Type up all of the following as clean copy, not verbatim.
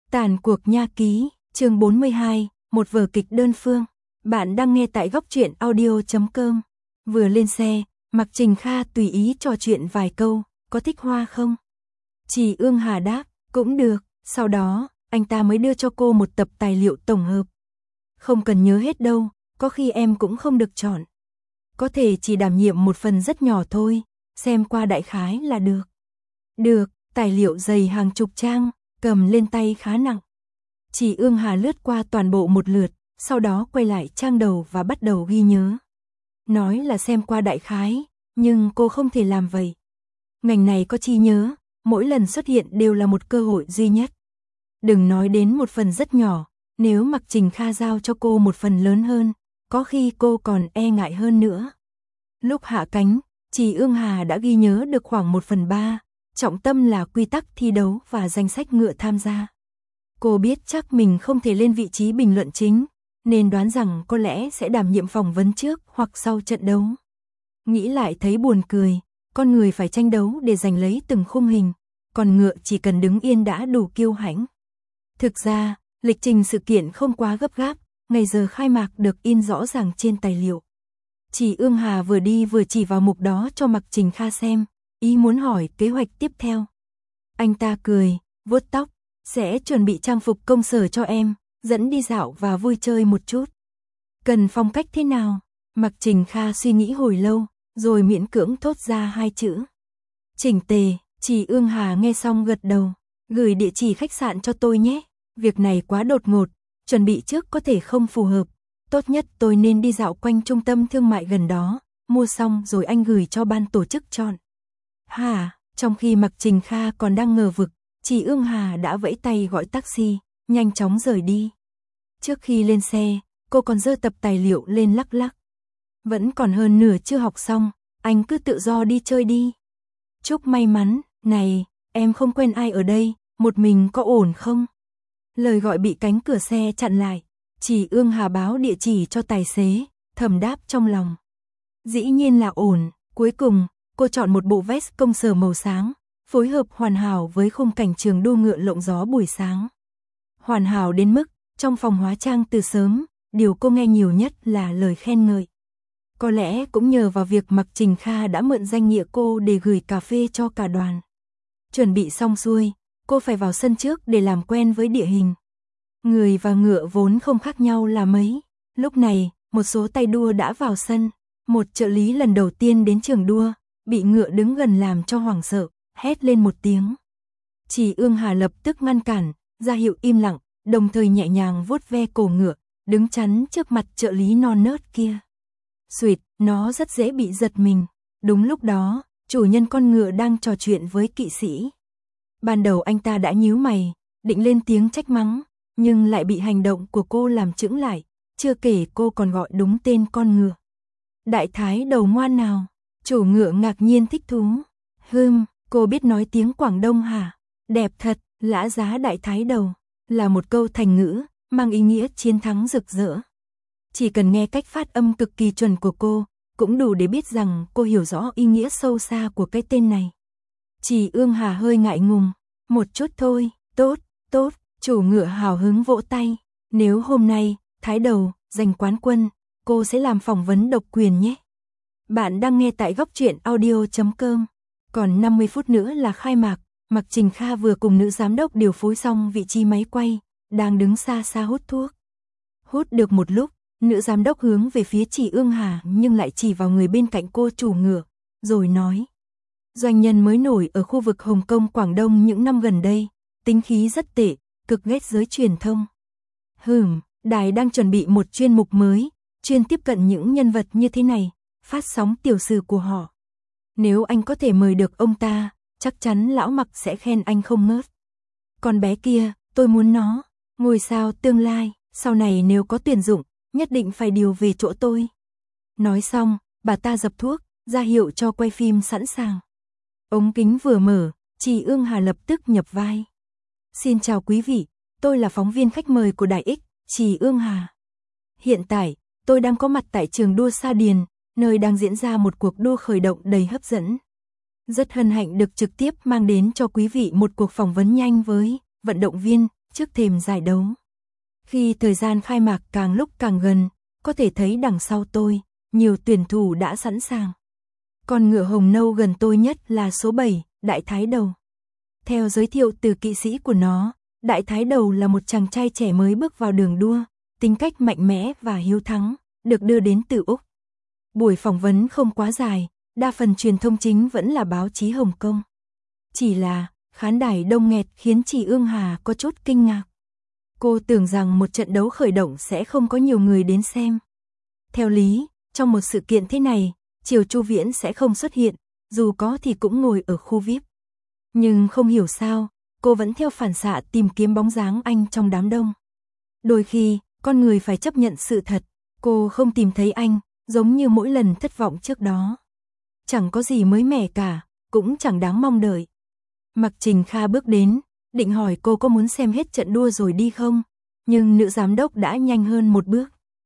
Tàn cuộc nha ký, chương 42, một vở kịch đơn phương. Bạn đang nghe tại góc truyện audio.com. Vừa lên xe, Mạc Trình Kha tùy ý trò chuyện vài câu, có thích hoa không? Chỉ Ương Hà đáp, cũng được, sau đó, anh ta mới đưa cho cô một tập tài liệu tổng hợp. Không cần nhớ hết đâu, có khi em cũng không được chọn. Có thể chỉ đảm nhiệm một phần rất nhỏ thôi, xem qua đại khái là được. Được, tài liệu dày hàng chục trang, cầm lên tay khá nặng. Chỉ Ương Hà lướt qua toàn bộ một lượt, sau đó quay lại trang đầu và bắt đầu ghi nhớ. Nói là xem qua đại khái, nhưng cô không thể làm vậy. Ngành này có trí nhớ, mỗi lần xuất hiện đều là một cơ hội duy nhất. Đừng nói đến một phần rất nhỏ, nếu Mạc Trình Kha giao cho cô một phần lớn hơn, có khi cô còn e ngại hơn nữa. Lúc hạ cánh, Chỉ Ương Hà đã ghi nhớ được khoảng 1/3, trọng tâm là quy tắc thi đấu và danh sách ngựa tham gia. Cô biết chắc mình không thể lên vị trí bình luận chính, nên đoán rằng có lẽ sẽ đảm nhiệm phỏng vấn trước hoặc sau trận đấu. Nghĩ lại thấy buồn cười, con người phải tranh đấu để giành lấy từng khung hình, còn ngựa chỉ cần đứng yên đã đủ kiêu hãnh. Thực ra, lịch trình sự kiện không quá gấp gáp, ngày giờ khai mạc được in rõ ràng trên tài liệu. Chỉ Ương Hà vừa đi vừa chỉ vào mục đó cho Mạc Trình Kha xem, ý muốn hỏi kế hoạch tiếp theo. Anh ta cười, vuốt tóc, sẽ chuẩn bị trang phục công sở cho em, dẫn đi dạo và vui chơi một chút. Cần phong cách thế nào? Mạc Trình Kha suy nghĩ hồi lâu, rồi miễn cưỡng thốt ra 2 chữ. Chỉnh tề. Chỉ Ương Hà nghe xong gật đầu, gửi địa chỉ khách sạn cho tôi nhé, việc này quá đột ngột, chuẩn bị trước có thể không phù hợp, tốt nhất tôi nên đi dạo quanh trung tâm thương mại gần đó, mua xong rồi anh gửi cho ban tổ chức chọn. Hả? Trong khi Mạc Trình Kha còn đang ngờ vực, Chỉ Ương Hà đã vẫy tay gọi taxi, nhanh chóng rời đi. Trước khi lên xe, cô còn giơ tập tài liệu lên lắc lắc. Vẫn còn hơn nửa chưa học xong, anh cứ tự do đi chơi đi. Chúc may mắn, này, em không quen ai ở đây, một mình có ổn không? Lời gọi bị cánh cửa xe chặn lại, Chỉ Ương Hà báo địa chỉ cho tài xế, thầm đáp trong lòng. Dĩ nhiên là ổn, cuối cùng, cô chọn một bộ vest công sở màu sáng, phối hợp hoàn hảo với khung cảnh trường đua ngựa lộng gió buổi sáng. Hoàn hảo đến mức, trong phòng hóa trang từ sớm, điều cô nghe nhiều nhất là lời khen ngợi. Có lẽ cũng nhờ vào việc Mạc Trình Kha đã mượn danh nghĩa cô để gửi cà phê cho cả đoàn. Chuẩn bị xong xuôi, cô phải vào sân trước để làm quen với địa hình. Người và ngựa vốn không khác nhau là mấy. Lúc này, một số tay đua đã vào sân. Một trợ lý lần đầu tiên đến trường đua, bị ngựa đứng gần làm cho hoảng sợ, hét lên một tiếng. Chỉ Ương Hà lập tức ngăn cản, ra hiệu im lặng, đồng thời nhẹ nhàng vuốt ve cổ ngựa, đứng chắn trước mặt trợ lý non nớt kia. Xuỵt, nó rất dễ bị giật mình. Đúng lúc đó, chủ nhân con ngựa đang trò chuyện với kỵ sĩ. Ban đầu anh ta đã nhíu mày, định lên tiếng trách mắng, nhưng lại bị hành động của cô làm chững lại, chưa kể cô còn gọi đúng tên con ngựa. Đại thái đầu ngoan nào? Chủ ngựa ngạc nhiên thích thú. Cô biết nói tiếng Quảng Đông hả? Đẹp thật, lã giá đại thái đầu, là một câu thành ngữ, mang ý nghĩa chiến thắng rực rỡ. Chỉ cần nghe cách phát âm cực kỳ chuẩn của cô, cũng đủ để biết rằng cô hiểu rõ ý nghĩa sâu xa của cái tên này. Chỉ Ương Hà hơi ngại ngùng, một chút thôi, tốt, chủ ngựa hào hứng vỗ tay. Nếu hôm nay, thái đầu, giành quán quân, cô sẽ làm phỏng vấn độc quyền nhé. Bạn đang nghe tại góc truyện audio.com. Còn 50 phút nữa là khai mạc, Mạc Trình Kha vừa cùng nữ giám đốc điều phối xong vị trí máy quay, đang đứng xa xa hút thuốc. Hút được một lúc, nữ giám đốc hướng về phía Chỉ Ương Hà nhưng lại chỉ vào người bên cạnh cô chủ ngựa, rồi nói. Doanh nhân mới nổi ở khu vực Hồng Kông Quảng Đông những năm gần đây, tính khí rất tệ, cực ghét giới truyền thông. Đài đang chuẩn bị một chuyên mục mới, chuyên tiếp cận những nhân vật như thế này, phát sóng tiểu sử của họ. Nếu anh có thể mời được ông ta, chắc chắn lão Mạc sẽ khen anh không ngớt. Con bé kia, tôi muốn nó, ngôi sao tương lai, sau này nếu có tuyển dụng, nhất định phải điều về chỗ tôi. Nói xong, bà ta dập thuốc, ra hiệu cho quay phim sẵn sàng. Ống kính vừa mở, Chỉ Ương Hà lập tức nhập vai. Xin chào quý vị, tôi là phóng viên khách mời của Đài X, Chỉ Ương Hà. Hiện tại, tôi đang có mặt tại trường đua Sa Điền, nơi đang diễn ra một cuộc đua khởi động đầy hấp dẫn. Rất hân hạnh được trực tiếp mang đến cho quý vị một cuộc phỏng vấn nhanh với vận động viên trước thềm giải đấu. Khi thời gian khai mạc càng lúc càng gần, có thể thấy đằng sau tôi, nhiều tuyển thủ đã sẵn sàng. Con ngựa hồng nâu gần tôi nhất là số 7, Đại Thái Đầu. Theo giới thiệu từ kỵ sĩ của nó, Đại Thái Đầu là một chàng trai trẻ mới bước vào đường đua, tính cách mạnh mẽ và hiếu thắng, được đưa đến từ Úc. Buổi phỏng vấn không quá dài, đa phần truyền thông chính vẫn là báo chí Hồng Kông. Chỉ là, khán đài đông nghẹt khiến chị Ương Hà có chút kinh ngạc. Cô tưởng rằng một trận đấu khởi động sẽ không có nhiều người đến xem. Theo lý, trong một sự kiện thế này, Triều Chu Viễn sẽ không xuất hiện, dù có thì cũng ngồi ở khu VIP. Nhưng không hiểu sao, cô vẫn theo phản xạ tìm kiếm bóng dáng anh trong đám đông. Đôi khi, con người phải chấp nhận sự thật, cô không tìm thấy anh, giống như mỗi lần thất vọng trước đó. Chẳng có gì mới mẻ cả, cũng chẳng đáng mong đợi. Mạc Trình Kha bước đến, định hỏi cô có muốn xem hết trận đua rồi đi không, nhưng nữ giám đốc đã nhanh hơn một bước.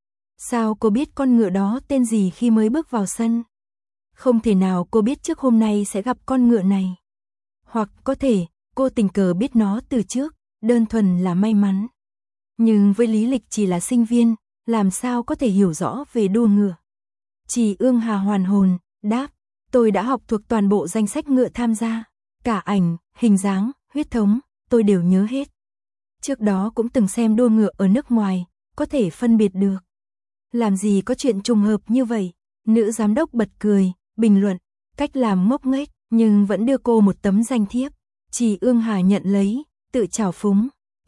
Sao cô biết con ngựa đó tên gì khi mới bước vào sân? Không thể nào cô biết trước hôm nay sẽ gặp con ngựa này. Hoặc có thể, cô tình cờ biết nó từ trước, đơn thuần là may mắn. Nhưng với lý lịch chỉ là sinh viên, làm sao có thể hiểu rõ về đua ngựa? Chị Ương Hà hoàn hồn, đáp, tôi đã học thuộc toàn bộ danh sách ngựa tham gia. Cả ảnh, hình dáng, huyết thống, tôi đều nhớ hết. Trước đó cũng từng xem đua ngựa ở nước ngoài, có thể phân biệt được. Làm gì có chuyện trùng hợp như vậy? Nữ giám đốc bật cười, bình luận, cách làm ngốc nghếch, nhưng vẫn đưa cô một tấm danh thiếp. Chị Ương Hà nhận lấy, tự trào phúng.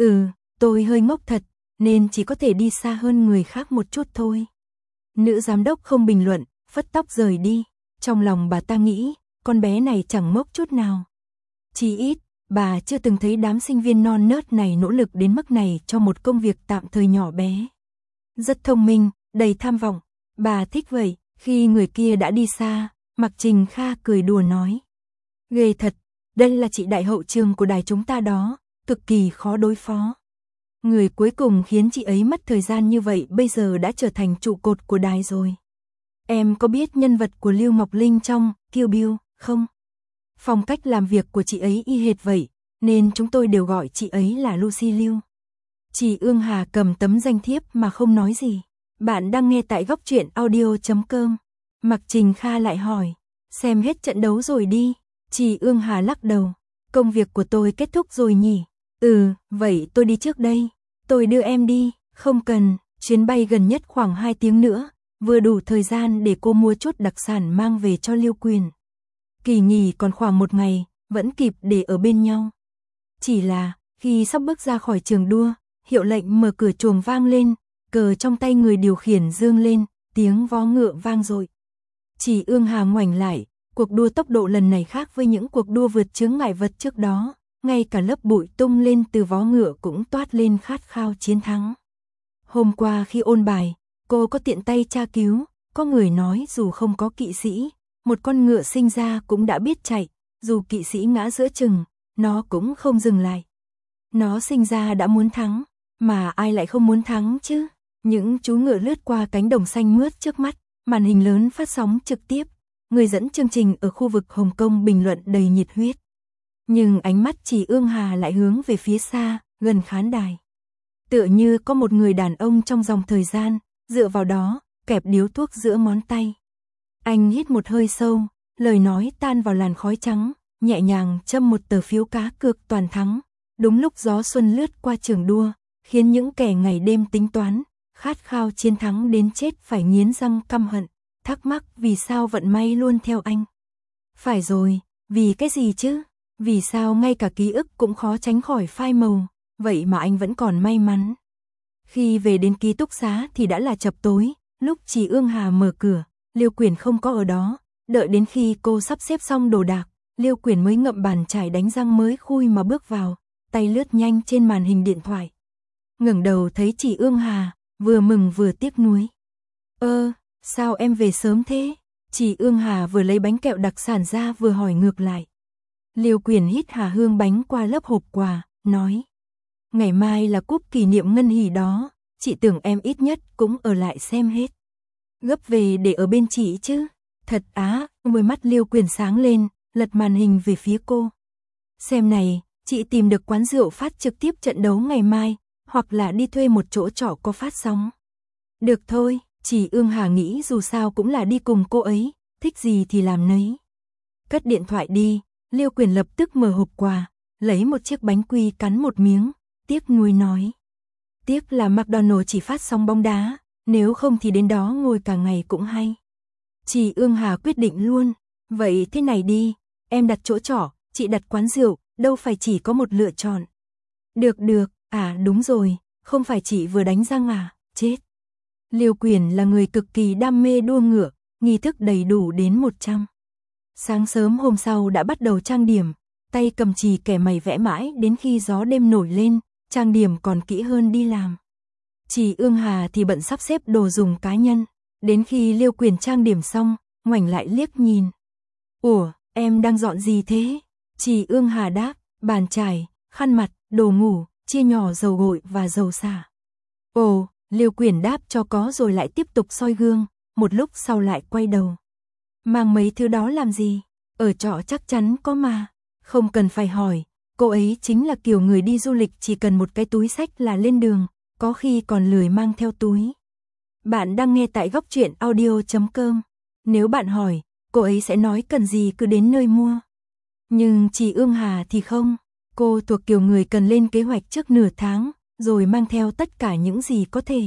Tôi hơi ngốc thật, nên chỉ có thể đi xa hơn người khác một chút thôi. Nữ giám đốc không bình luận, phất tóc rời đi. Trong lòng bà ta nghĩ, con bé này chẳng ngốc chút nào. Chỉ ít, bà chưa từng thấy đám sinh viên non nớt này nỗ lực đến mức này cho một công việc tạm thời nhỏ bé. Rất thông minh, đầy tham vọng, bà thích vậy. Khi người kia đã đi xa, Mạc Trình Kha cười đùa nói. Ghê thật, đây là chị đại hậu trường của đài chúng ta đó, cực kỳ khó đối phó. Người cuối cùng khiến chị ấy mất thời gian như vậy bây giờ đã trở thành trụ cột của đài rồi. Em có biết nhân vật của Lưu Ngọc Linh trong Kill Bill không? Phong cách làm việc của chị ấy y hệt vậy, nên chúng tôi đều gọi chị ấy là Lucy Liu. Chị Ương Hà cầm tấm danh thiếp mà không nói gì. Bạn đang nghe tại góc truyện audio.com. Mạc Trình Kha lại hỏi, xem hết trận đấu rồi đi. Chị Ương Hà lắc đầu, công việc của tôi kết thúc rồi nhỉ? Vậy tôi đi trước đây. Tôi đưa em đi, không cần, chuyến bay gần nhất khoảng 2 tiếng nữa, vừa đủ thời gian để cô mua chút đặc sản mang về cho Liêu Quyền. Kỳ nghỉ còn khoảng 1 ngày, vẫn kịp để ở bên nhau. Chỉ là, khi sắp bước ra khỏi trường đua, hiệu lệnh mở cửa chuồng vang lên, cờ trong tay người điều khiển dương lên, tiếng vó ngựa vang dội. Chị Ương Hà ngoảnh lại, cuộc đua tốc độ lần này khác với những cuộc đua vượt chướng ngại vật trước đó, ngay cả lớp bụi tung lên từ vó ngựa cũng toát lên khát khao chiến thắng. Hôm qua khi ôn bài, cô có tiện tay tra cứu, có người nói dù không có kỵ sĩ, một con ngựa sinh ra cũng đã biết chạy, dù kỵ sĩ ngã giữa chừng, nó cũng không dừng lại. Nó sinh ra đã muốn thắng, mà ai lại không muốn thắng chứ? Những chú ngựa lướt qua cánh đồng xanh mướt trước mắt, màn hình lớn phát sóng trực tiếp, người dẫn chương trình ở khu vực Hồng Kông bình luận đầy nhiệt huyết. Nhưng ánh mắt chị Ương Hà lại hướng về phía xa, gần khán đài. Tựa như có một người đàn ông trong dòng thời gian, dựa vào đó, kẹp điếu thuốc giữa ngón tay. Anh hít một hơi sâu, lời nói tan vào làn khói trắng, nhẹ nhàng châm một tờ phiếu cá cược toàn thắng. Đúng lúc gió xuân lướt qua trường đua, khiến những kẻ ngày đêm tính toán, khát khao chiến thắng đến chết phải nghiến răng căm hận, thắc mắc vì sao vận may luôn theo anh. Phải rồi, vì cái gì chứ? Vì sao ngay cả ký ức cũng khó tránh khỏi phai màu, vậy mà anh vẫn còn may mắn. Khi về đến ký túc xá thì đã là chập tối, lúc chị Ương Hà mở cửa, Liêu Quyền không có ở đó, đợi đến khi cô sắp xếp xong đồ đạc, Liêu Quyền mới ngậm bàn chải đánh răng mới khui mà bước vào, tay lướt nhanh trên màn hình điện thoại. Ngẩng đầu thấy chị Ương Hà, vừa mừng vừa tiếc nuối. Sao em về sớm thế? Chị Ương Hà vừa lấy bánh kẹo đặc sản ra vừa hỏi ngược lại. Liêu Quyền hít hà hương bánh qua lớp hộp quà, nói. Ngày mai là cúp kỷ niệm ngân hỷ đó, chị tưởng em ít nhất cũng ở lại xem hết. Gấp về để ở bên chị chứ. Thật á, đôi mắt Liêu Quyền sáng lên, lật màn hình về phía cô. Xem này, chị tìm được quán rượu phát trực tiếp trận đấu ngày mai, hoặc là đi thuê một chỗ trọ có phát sóng. Được thôi, chị Ương Hà nghĩ dù sao cũng là đi cùng cô ấy, thích gì thì làm nấy. Cất điện thoại đi, Liêu Quyền lập tức mở hộp quà, lấy một chiếc bánh quy cắn một miếng, tiếc nuối nói. Tiếc là McDonald chỉ phát sóng bóng đá, nếu không thì đến đó ngồi cả ngày cũng hay. Chị Ương Hà quyết định luôn, vậy thế này đi, em đặt chỗ trọ, chị đặt quán rượu, đâu phải chỉ có một lựa chọn. Được, đúng rồi, không phải chị vừa đánh răng à, chết. Liêu Quyền là người cực kỳ đam mê đua ngựa, nghi thức đầy đủ đến 100. Sáng sớm hôm sau đã bắt đầu trang điểm, tay cầm chì kẻ mày vẽ mãi đến khi gió đêm nổi lên, trang điểm còn kỹ hơn đi làm. Chị Ương Hà thì bận sắp xếp đồ dùng cá nhân, đến khi Liêu Quyền trang điểm xong, ngoảnh lại liếc nhìn. Ủa, em đang dọn gì thế? Chị Ương Hà đáp, bàn chải, khăn mặt, đồ ngủ, chia nhỏ dầu gội và dầu xả. Ồ, Liêu Quyền đáp cho có rồi lại tiếp tục soi gương, một lúc sau lại quay đầu. Mang mấy thứ đó làm gì? Ở trọ chắc chắn có mà. Không cần phải hỏi, cô ấy chính là kiểu người đi du lịch chỉ cần một cái túi xách là lên đường, có khi còn lười mang theo túi. Bạn đang nghe tại Góc Truyện Audio.com. Nếu bạn hỏi, cô ấy sẽ nói cần gì cứ đến nơi mua. Nhưng chị Ương Hà thì không, cô thuộc kiểu người cần lên kế hoạch trước nửa tháng, rồi mang theo tất cả những gì có thể.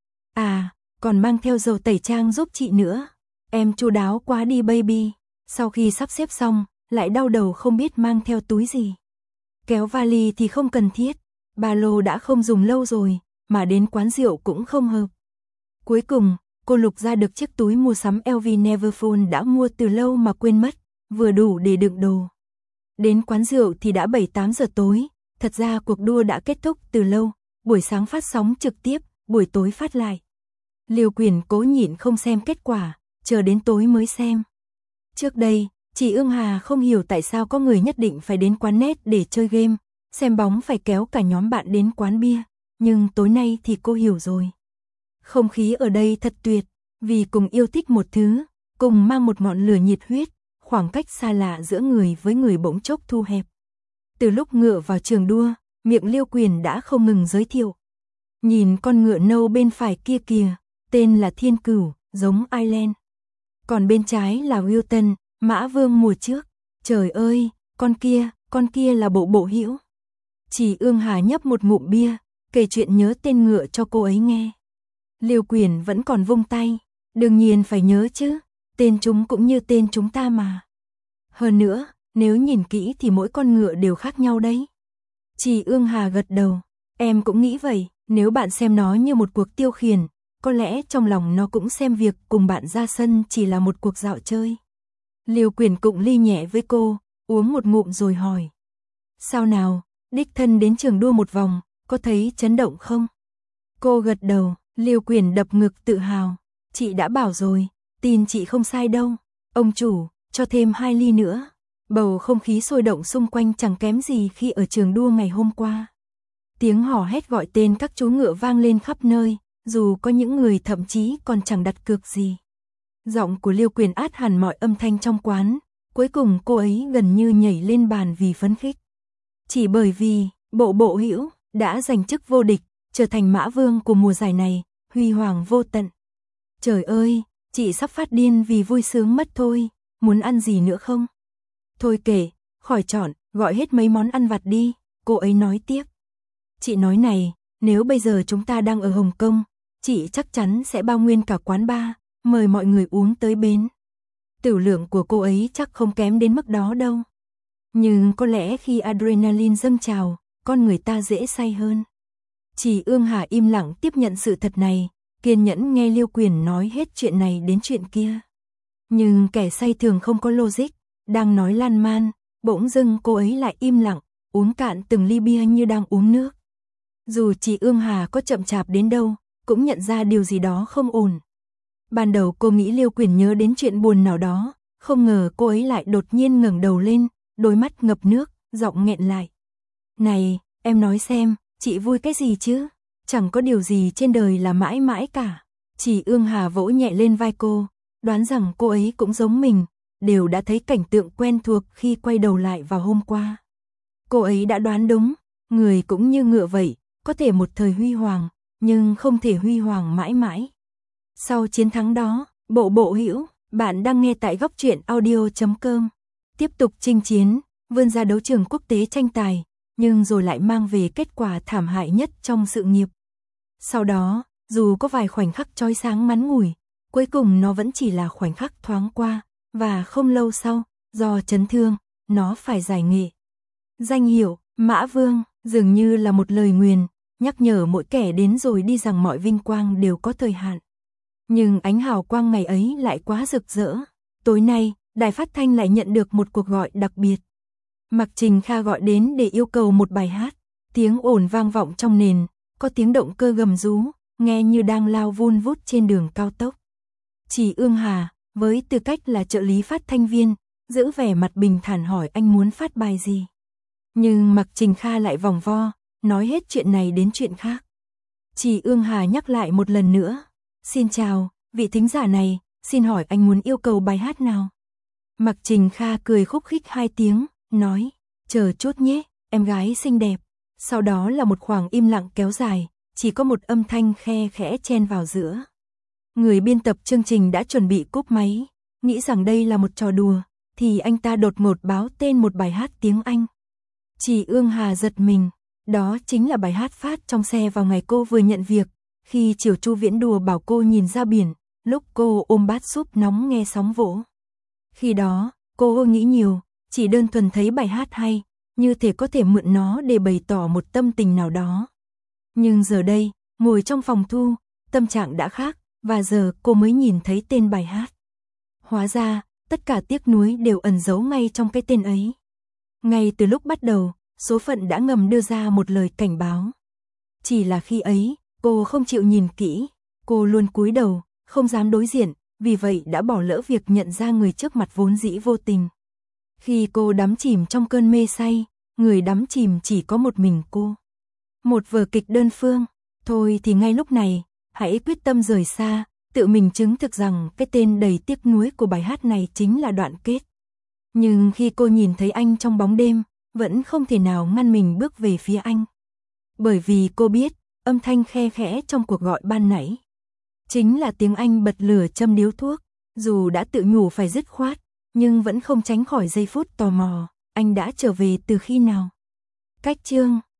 À, còn mang theo dầu tẩy trang giúp chị nữa. Em chu đáo quá đi baby. Sau khi sắp xếp xong, lại đau đầu không biết mang theo túi gì. Kéo vali thì không cần thiết, ba lô đã không dùng lâu rồi, mà đến quán rượu cũng không hợp. Cuối cùng, cô lục ra được chiếc túi mua sắm LV Neverfull đã mua từ lâu mà quên mất, vừa đủ để đựng đồ. Đến quán rượu thì đã 7-8 giờ tối, thật ra cuộc đua đã kết thúc từ lâu, buổi sáng phát sóng trực tiếp, buổi tối phát lại. Liêu Quyền cố nhịn không xem kết quả, chờ đến tối mới xem. Trước đây, chị Ương Hà không hiểu tại sao có người nhất định phải đến quán net để chơi game, xem bóng phải kéo cả nhóm bạn đến quán bia, nhưng tối nay thì cô hiểu rồi. Không khí ở đây thật tuyệt, vì cùng yêu thích một thứ, cùng mang một ngọn lửa nhiệt huyết, khoảng cách xa lạ giữa người với người bỗng chốc thu hẹp. Từ lúc ngựa vào trường đua, miệng Liêu Quyền đã không ngừng giới thiệu. Nhìn con ngựa nâu bên phải kia kìa, tên là Thiên Cửu, giống Ireland. Còn bên trái là Wilton, mã vương mùa trước. Trời ơi, con kia là Bộ Hữu. Chị Ương Hà nhấp một ngụm bia, kể chuyện nhớ tên ngựa cho cô ấy nghe. Liêu Quyền vẫn còn vung tay, đương nhiên phải nhớ chứ, tên chúng cũng như tên chúng ta mà. Hơn nữa, nếu nhìn kỹ thì mỗi con ngựa đều khác nhau đấy. Chị Ương Hà gật đầu, em cũng nghĩ vậy, nếu bạn xem nó như một cuộc tiêu khiển, có lẽ trong lòng nó cũng xem việc cùng bạn ra sân chỉ là một cuộc dạo chơi. Liêu Quyền cụng ly nhẹ với cô, uống một ngụm rồi hỏi. Sao nào, đích thân đến trường đua một vòng, có thấy chấn động không? Cô gật đầu, Liêu Quyền đập ngực tự hào. Chị đã bảo rồi, tin chị không sai đâu. Ông chủ, cho thêm 2 ly nữa. Bầu không khí sôi động xung quanh chẳng kém gì khi ở trường đua ngày hôm qua. Tiếng hò hét gọi tên các chú ngựa vang lên khắp nơi, dù có những người thậm chí còn chẳng đặt cược gì. Giọng của Liêu Quyền át hẳn mọi âm thanh trong quán, cuối cùng cô ấy gần như nhảy lên bàn vì phấn khích. Chỉ bởi vì, Bộ Hữu đã giành chức vô địch, trở thành mã vương của mùa giải này, huy hoàng vô tận. Trời ơi, chị sắp phát điên vì vui sướng mất thôi, muốn ăn gì nữa không? Thôi kệ, khỏi chọn, gọi hết mấy món ăn vặt đi, cô ấy nói tiếp. Chị nói này, nếu bây giờ chúng ta đang ở Hồng Kông, chị chắc chắn sẽ bao nguyên cả quán bar, mời mọi người uống tới bến. Tiểu lượng của cô ấy chắc không kém đến mức đó đâu. Nhưng có lẽ khi adrenaline dâng trào, con người ta dễ say hơn. Chị Ương Hà im lặng tiếp nhận sự thật này, kiên nhẫn nghe Liêu Quyền nói hết chuyện này đến chuyện kia. Nhưng kẻ say thường không có logic, đang nói lan man, bỗng dưng cô ấy lại im lặng, uống cạn từng ly bia như đang uống nước. Dù chị Ương Hà có chậm chạp đến đâu, cũng nhận ra điều gì đó không ổn. Ban đầu cô nghĩ Liêu Quyền nhớ đến chuyện buồn nào đó, không ngờ cô ấy lại đột nhiên ngẩng đầu lên, đôi mắt ngập nước, giọng nghẹn lại. Này, em nói xem, chị vui cái gì chứ? Chẳng có điều gì trên đời là mãi mãi cả. Chị Ương Hà vỗ nhẹ lên vai cô, đoán rằng cô ấy cũng giống mình, đều đã thấy cảnh tượng quen thuộc khi quay đầu lại vào hôm qua. Cô ấy đã đoán đúng, người cũng như ngựa vậy, có thể một thời huy hoàng, nhưng không thể huy hoàng mãi mãi. Sau chiến thắng đó, Bộ Hữu, bạn đang nghe tại góc truyện audio.com. Tiếp tục chinh chiến, vươn ra đấu trường quốc tế tranh tài, nhưng rồi lại mang về kết quả thảm hại nhất trong sự nghiệp. Sau đó, dù có vài khoảnh khắc chói sáng ngắn ngủi, cuối cùng nó vẫn chỉ là khoảnh khắc thoáng qua, và không lâu sau, do chấn thương, nó phải giải nghệ. Danh hiệu Mã Vương dường như là một lời nguyền, nhắc nhở mỗi kẻ đến rồi đi rằng mọi vinh quang đều có thời hạn. Nhưng ánh hào quang ngày ấy lại quá rực rỡ. Tối nay, đài phát thanh lại nhận được một cuộc gọi đặc biệt. Mạc Trình Kha gọi đến để yêu cầu một bài hát. Tiếng ồn vang vọng trong nền, có tiếng động cơ gầm rú, nghe như đang lao vun vút trên đường cao tốc. Chỉ Ương Hà, với tư cách là trợ lý phát thanh viên, giữ vẻ mặt bình thản hỏi anh muốn phát bài gì. Nhưng Mạc Trình Kha lại vòng vo, nói hết chuyện này đến chuyện khác. Chỉ Ương Hà nhắc lại một lần nữa. Xin chào, vị thính giả này, xin hỏi anh muốn yêu cầu bài hát nào? Mạc Trình Kha cười khúc khích 2 tiếng, nói, chờ chút nhé, em gái xinh đẹp. Sau đó là một khoảng im lặng kéo dài, chỉ có một âm thanh khe khẽ chen vào giữa. Người biên tập chương trình đã chuẩn bị cúp máy, nghĩ rằng đây là một trò đùa, thì anh ta đột ngột báo tên một bài hát tiếng Anh. Chỉ Ương Hà giật mình, đó chính là bài hát phát trong xe vào ngày cô vừa nhận việc, khi Triều Chu Viễn đùa bảo cô nhìn ra biển, lúc cô ôm bát súp nóng nghe sóng vỗ. Khi đó, cô nghĩ nhiều, chỉ đơn thuần thấy bài hát hay, như thể có thể mượn nó để bày tỏ một tâm tình nào đó. Nhưng giờ đây, ngồi trong phòng thu, tâm trạng đã khác, và giờ cô mới nhìn thấy tên bài hát. Hóa ra, tất cả tiếc nuối đều ẩn giấu ngay trong cái tên ấy. Ngay từ lúc bắt đầu, số phận đã ngầm đưa ra một lời cảnh báo. Chỉ là khi ấy, cô không chịu nhìn kỹ, cô luôn cúi đầu, không dám đối diện, vì vậy đã bỏ lỡ việc nhận ra người trước mặt vốn dĩ vô tình. Khi cô đắm chìm trong cơn mê say, người đắm chìm chỉ có một mình cô. Một vở kịch đơn phương, thôi thì ngay lúc này, hãy quyết tâm rời xa, tự mình chứng thực rằng cái tên đầy tiếc nuối của bài hát này chính là đoạn kết. Nhưng khi cô nhìn thấy anh trong bóng đêm, vẫn không thể nào ngăn mình bước về phía anh. Bởi vì cô biết, âm thanh khe khẽ trong cuộc gọi ban nãy chính là tiếng anh bật lửa châm điếu thuốc, dù đã tự nhủ phải dứt khoát, nhưng vẫn không tránh khỏi giây phút tò mò, anh đã trở về từ khi nào? Cách chương